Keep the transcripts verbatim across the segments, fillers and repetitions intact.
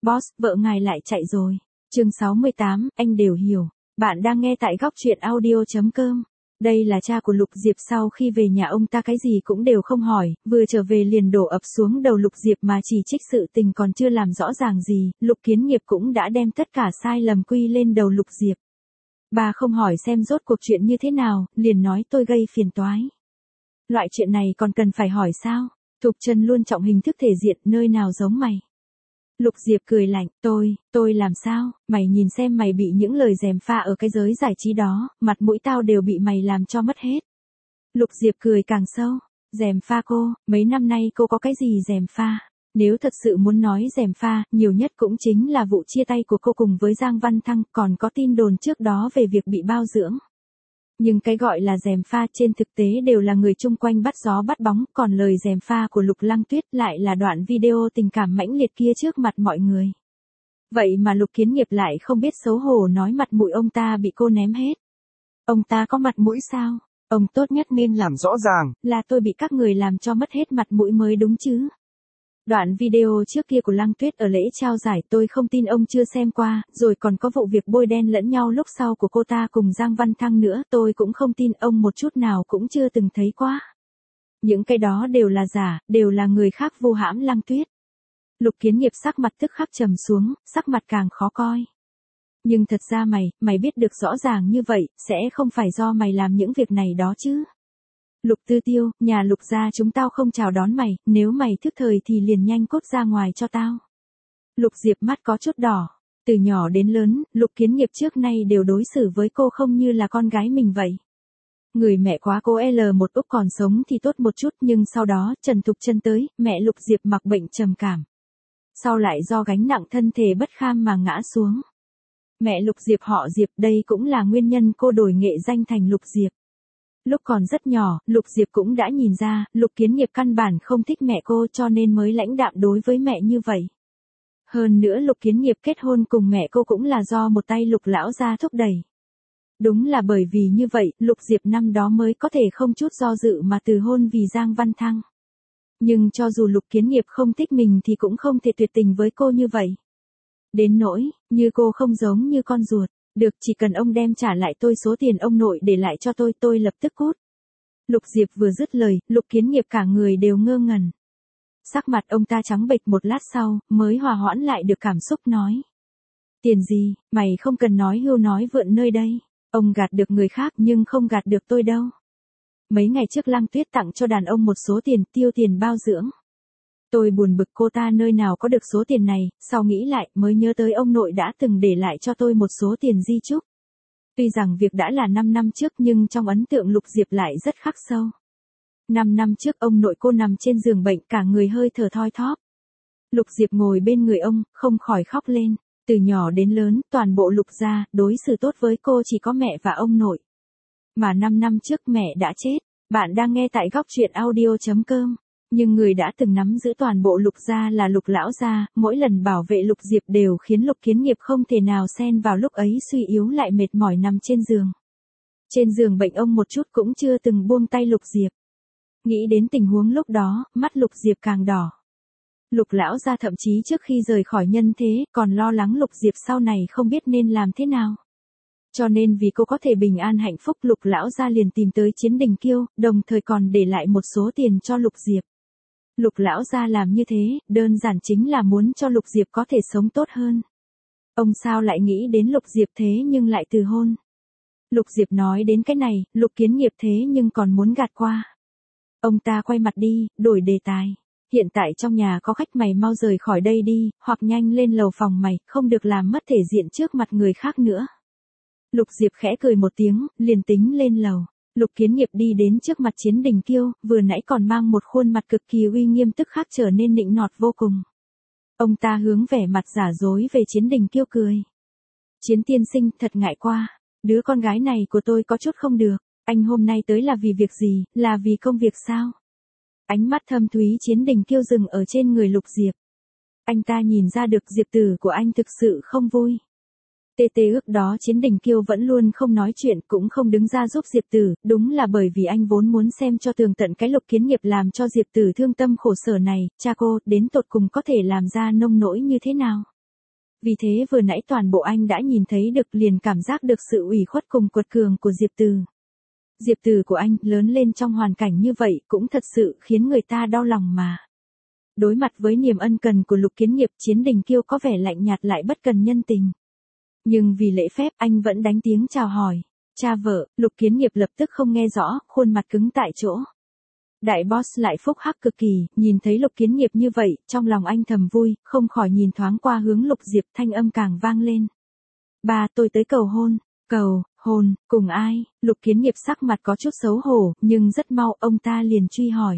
Boss, vợ ngài lại chạy rồi. Chương sáu mươi tám, anh đều hiểu. Bạn đang nghe tại góc truyện audio chấm com. Đây là cha của Lục Diệp, sau khi về nhà ông ta cái gì cũng đều không hỏi, vừa trở về liền đổ ập xuống đầu Lục Diệp mà chỉ trích sự tình còn chưa làm rõ ràng gì, Lục Kiến Nghiệp cũng đã đem tất cả sai lầm quy lên đầu Lục Diệp. Bà không hỏi xem rốt cuộc chuyện như thế nào, liền nói tôi gây phiền toái. Loại chuyện này còn cần phải hỏi sao? Thục Trân luôn trọng hình thức thể diện, nơi nào giống mày. Lục Diệp cười lạnh, tôi, tôi làm sao, mày nhìn xem mày bị những lời gièm pha ở cái giới giải trí đó, mặt mũi tao đều bị mày làm cho mất hết. Lục Diệp cười càng sâu, gièm pha cô, mấy năm nay cô có cái gì gièm pha? Nếu thật sự muốn nói gièm pha, nhiều nhất cũng chính là vụ chia tay của cô cùng với Giang Văn Thăng, còn có tin đồn trước đó về việc bị bao dưỡng. Nhưng cái gọi là gièm pha trên thực tế đều là người chung quanh bắt gió bắt bóng, còn lời gièm pha của Lục Lăng Tuyết lại là đoạn video tình cảm mãnh liệt kia trước mặt mọi người. Vậy mà Lục Kiến Nghiệp lại không biết xấu hổ nói mặt mũi ông ta bị cô ném hết. Ông ta có mặt mũi sao? Ông tốt nhất nên làm rõ ràng là tôi bị các người làm cho mất hết mặt mũi mới đúng chứ. Đoạn video trước kia của Lăng Tuyết ở lễ trao giải tôi không tin ông chưa xem qua, rồi còn có vụ việc bôi đen lẫn nhau lúc sau của cô ta cùng Giang Văn Thăng nữa, tôi cũng không tin ông một chút nào cũng chưa từng thấy qua. Những cái đó đều là giả, đều là người khác vu hãm Lăng Tuyết. Lục Kiến Nghiệp sắc mặt tức khắc trầm xuống, sắc mặt càng khó coi. Nhưng thật ra mày, mày biết được rõ ràng như vậy, sẽ không phải do mày làm những việc này đó chứ. Lục Tư Tiêu, nhà Lục gia chúng tao không chào đón mày, nếu mày thức thời thì liền nhanh cút ra ngoài cho tao. Lục Diệp mắt có chút đỏ, từ nhỏ đến lớn, Lục Kiến Nghiệp trước nay đều đối xử với cô không như là con gái mình vậy. Người mẹ quá cô L một Úc còn sống thì tốt một chút, nhưng sau đó Trần Thục Trân tới, mẹ Lục Diệp mặc bệnh trầm cảm. Sau lại do gánh nặng thân thể bất kham mà ngã xuống. Mẹ Lục Diệp họ Diệp, đây cũng là nguyên nhân cô đổi nghệ danh thành Lục Diệp. Lúc còn rất nhỏ, Lục Diệp cũng đã nhìn ra, Lục Kiến Nghiệp căn bản không thích mẹ cô cho nên mới lãnh đạm đối với mẹ như vậy. Hơn nữa Lục Kiến Nghiệp kết hôn cùng mẹ cô cũng là do một tay Lục lão gia thúc đẩy. Đúng là bởi vì như vậy, Lục Diệp năm đó mới có thể không chút do dự mà từ hôn vì Giang Văn Thăng. Nhưng cho dù Lục Kiến Nghiệp không thích mình thì cũng không thể tuyệt tình với cô như vậy. Đến nỗi, như cô không giống như con ruột. Được, chỉ cần ông đem trả lại tôi số tiền ông nội để lại cho tôi, tôi lập tức cút. Lục Diệp vừa dứt lời, Lục Kiến Nghiệp cả người đều ngơ ngẩn. Sắc mặt ông ta trắng bệch một lát sau, mới hòa hoãn lại được cảm xúc nói. Tiền gì, mày không cần nói hưu nói vượn nơi đây. Ông gạt được người khác nhưng không gạt được tôi đâu. Mấy ngày trước Lăng Tuyết tặng cho đàn ông một số tiền tiêu tiền bao dưỡng. Tôi buồn bực cô ta nơi nào có được số tiền này, sau nghĩ lại mới nhớ tới ông nội đã từng để lại cho tôi một số tiền di chúc. Tuy rằng việc đã là năm năm trước nhưng trong ấn tượng Lục Diệp lại rất khắc sâu. năm năm trước ông nội cô nằm trên giường bệnh cả người hơi thở thoi thóp. Lục Diệp ngồi bên người ông, không khỏi khóc lên. Từ nhỏ đến lớn, toàn bộ Lục gia, đối xử tốt với cô chỉ có mẹ và ông nội. Mà năm năm trước mẹ đã chết. Bạn đang nghe tại góc truyện audio chấm com. Nhưng người đã từng nắm giữ toàn bộ Lục gia là Lục lão gia, mỗi lần bảo vệ Lục Diệp đều khiến Lục Kiến Nghiệp không thể nào xen vào, lúc ấy suy yếu lại mệt mỏi nằm trên giường. Trên giường bệnh ông một chút cũng chưa từng buông tay Lục Diệp. Nghĩ đến tình huống lúc đó, mắt Lục Diệp càng đỏ. Lục lão gia thậm chí trước khi rời khỏi nhân thế, còn lo lắng Lục Diệp sau này không biết nên làm thế nào. Cho nên vì cô có thể bình an hạnh phúc, Lục lão gia liền tìm tới Chiến Đình Kiêu, đồng thời còn để lại một số tiền cho Lục Diệp. Lục lão gia làm như thế, đơn giản chính là muốn cho Lục Diệp có thể sống tốt hơn. Ông sao lại nghĩ đến Lục Diệp thế nhưng lại từ hôn. Lục Diệp nói đến cái này, Lục Kiến Nghiệp thế nhưng còn muốn gạt qua. Ông ta quay mặt đi, đổi đề tài. Hiện tại trong nhà có khách, mày mau rời khỏi đây đi, hoặc nhanh lên lầu phòng mày, không được làm mất thể diện trước mặt người khác nữa. Lục Diệp khẽ cười một tiếng, liền tính lên lầu. Lục Kiến Nghiệp đi đến trước mặt Chiến Đình Kiêu, vừa nãy còn mang một khuôn mặt cực kỳ uy nghiêm tức khắc trở nên nịnh nọt vô cùng. Ông ta hướng vẻ mặt giả dối về Chiến Đình Kiêu cười. Chiến tiên sinh, thật ngại qua, đứa con gái này của tôi có chút không được, anh hôm nay tới là vì việc gì, là vì công việc sao? Ánh mắt thâm thúy Chiến Đình Kiêu dừng ở trên người Lục Diệp. Anh ta nhìn ra được Diệp tử của anh thực sự không vui. Tê tê ước đó Chiến Đình Kiêu vẫn luôn không nói chuyện, cũng không đứng ra giúp Diệp Tử, đúng là bởi vì anh vốn muốn xem cho tường tận cái Lục Kiến Nghiệp làm cho Diệp Tử thương tâm khổ sở này, cha cô, đến tột cùng có thể làm ra nông nỗi như thế nào. Vì thế vừa nãy toàn bộ anh đã nhìn thấy được liền cảm giác được sự ủy khuất cùng quật cường của Diệp Từ. Diệp Từ của anh lớn lên trong hoàn cảnh như vậy cũng thật sự khiến người ta đau lòng mà. Đối mặt với niềm ân cần của Lục Kiến Nghiệp, Chiến Đình Kiêu có vẻ lạnh nhạt lại bất cần nhân tình. Nhưng vì lễ phép anh vẫn đánh tiếng chào hỏi. Cha vợ, Lục Kiến Nghiệp lập tức không nghe rõ, khuôn mặt cứng tại chỗ. Đại boss lại phúc hắc cực kỳ, nhìn thấy Lục Kiến Nghiệp như vậy, trong lòng anh thầm vui, không khỏi nhìn thoáng qua hướng Lục Diệp, thanh âm càng vang lên. Ba, tôi tới cầu hôn. Cầu, hôn, cùng ai? Lục Kiến Nghiệp sắc mặt có chút xấu hổ, nhưng rất mau ông ta liền truy hỏi.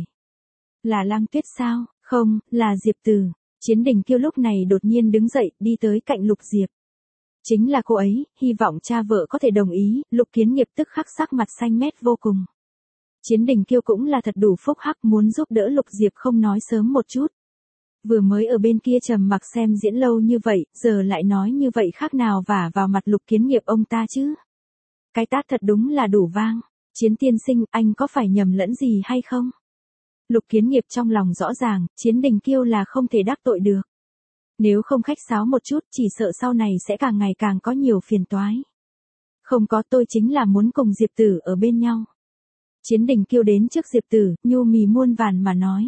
Là Lăng Tuyết sao? Không, là Diệp Từ. Chiến Đình Kiêu lúc này đột nhiên đứng dậy, đi tới cạnh Lục Diệp. Chính là cô ấy, hy vọng cha vợ có thể đồng ý. Lục Kiến Nghiệp tức khắc sắc mặt xanh mét vô cùng. Chiến Đình Kiêu cũng là thật đủ phúc hắc, muốn giúp đỡ Lục Diệp không nói sớm một chút. Vừa mới ở bên kia trầm mặc xem diễn lâu như vậy, giờ lại nói như vậy khác nào vả vào mặt Lục Kiến Nghiệp ông ta chứ. Cái tát thật đúng là đủ vang. Chiến tiên sinh, anh có phải nhầm lẫn gì hay không? Lục Kiến Nghiệp trong lòng rõ ràng, Chiến Đình Kiêu là không thể đắc tội được. Nếu không khách sáo một chút, chỉ sợ sau này sẽ càng ngày càng có nhiều phiền toái. Không có, tôi chính là muốn cùng Diệp Tử ở bên nhau. Chiến Đình Kiêu đến trước Diệp Tử, nhu mì muôn vàn mà nói.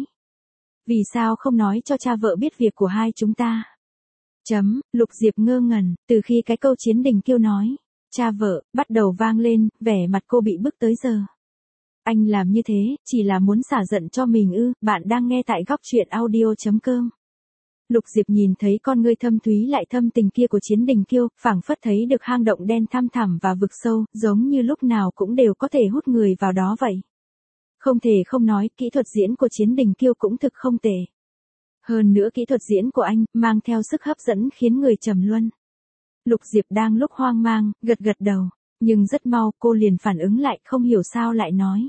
Vì sao không nói cho cha vợ biết việc của hai chúng ta? Chấm, Lục Diệp ngơ ngẩn, từ khi cái câu Chiến Đình Kiêu nói, cha vợ, bắt đầu vang lên, vẻ mặt cô bị bức tới giờ. Anh làm như thế, chỉ là muốn xả giận cho mình ư? Bạn đang nghe tại góc truyện audio chấm com. Lục Diệp nhìn thấy con ngươi thâm thúy lại thâm tình kia của Chiến Đình Kiêu, phảng phất thấy được hang động đen thăm thẳm và vực sâu, giống như lúc nào cũng đều có thể hút người vào đó vậy. Không thể không nói, kỹ thuật diễn của Chiến Đình Kiêu cũng thực không tệ. Hơn nữa kỹ thuật diễn của anh, mang theo sức hấp dẫn khiến người trầm luân. Lục Diệp đang lúc hoang mang, gật gật đầu. Nhưng rất mau cô liền phản ứng lại, không hiểu sao lại nói.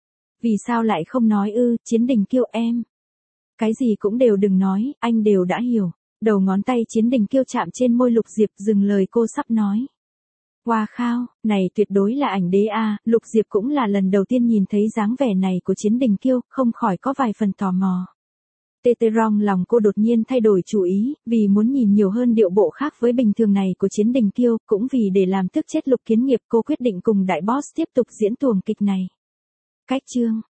Vì sao lại không nói ư? Chiến Đình Kiêu em. Cái gì cũng đều đừng nói, anh đều đã hiểu. Đầu ngón tay Chiến Đình Kiêu chạm trên môi Lục Diệp, dừng lời cô sắp nói. Wow khao, này tuyệt đối là ảnh đế a. Lục Diệp cũng là lần đầu tiên nhìn thấy dáng vẻ này của Chiến Đình Kiêu, không khỏi có vài phần tò mò. Tê tê rong lòng cô đột nhiên thay đổi chủ ý, vì muốn nhìn nhiều hơn điệu bộ khác với bình thường này của Chiến Đình Kiêu, cũng vì để làm tức chết Lục Kiến Nghiệp cô quyết định cùng đại boss tiếp tục diễn tuồng kịch này. Cách chương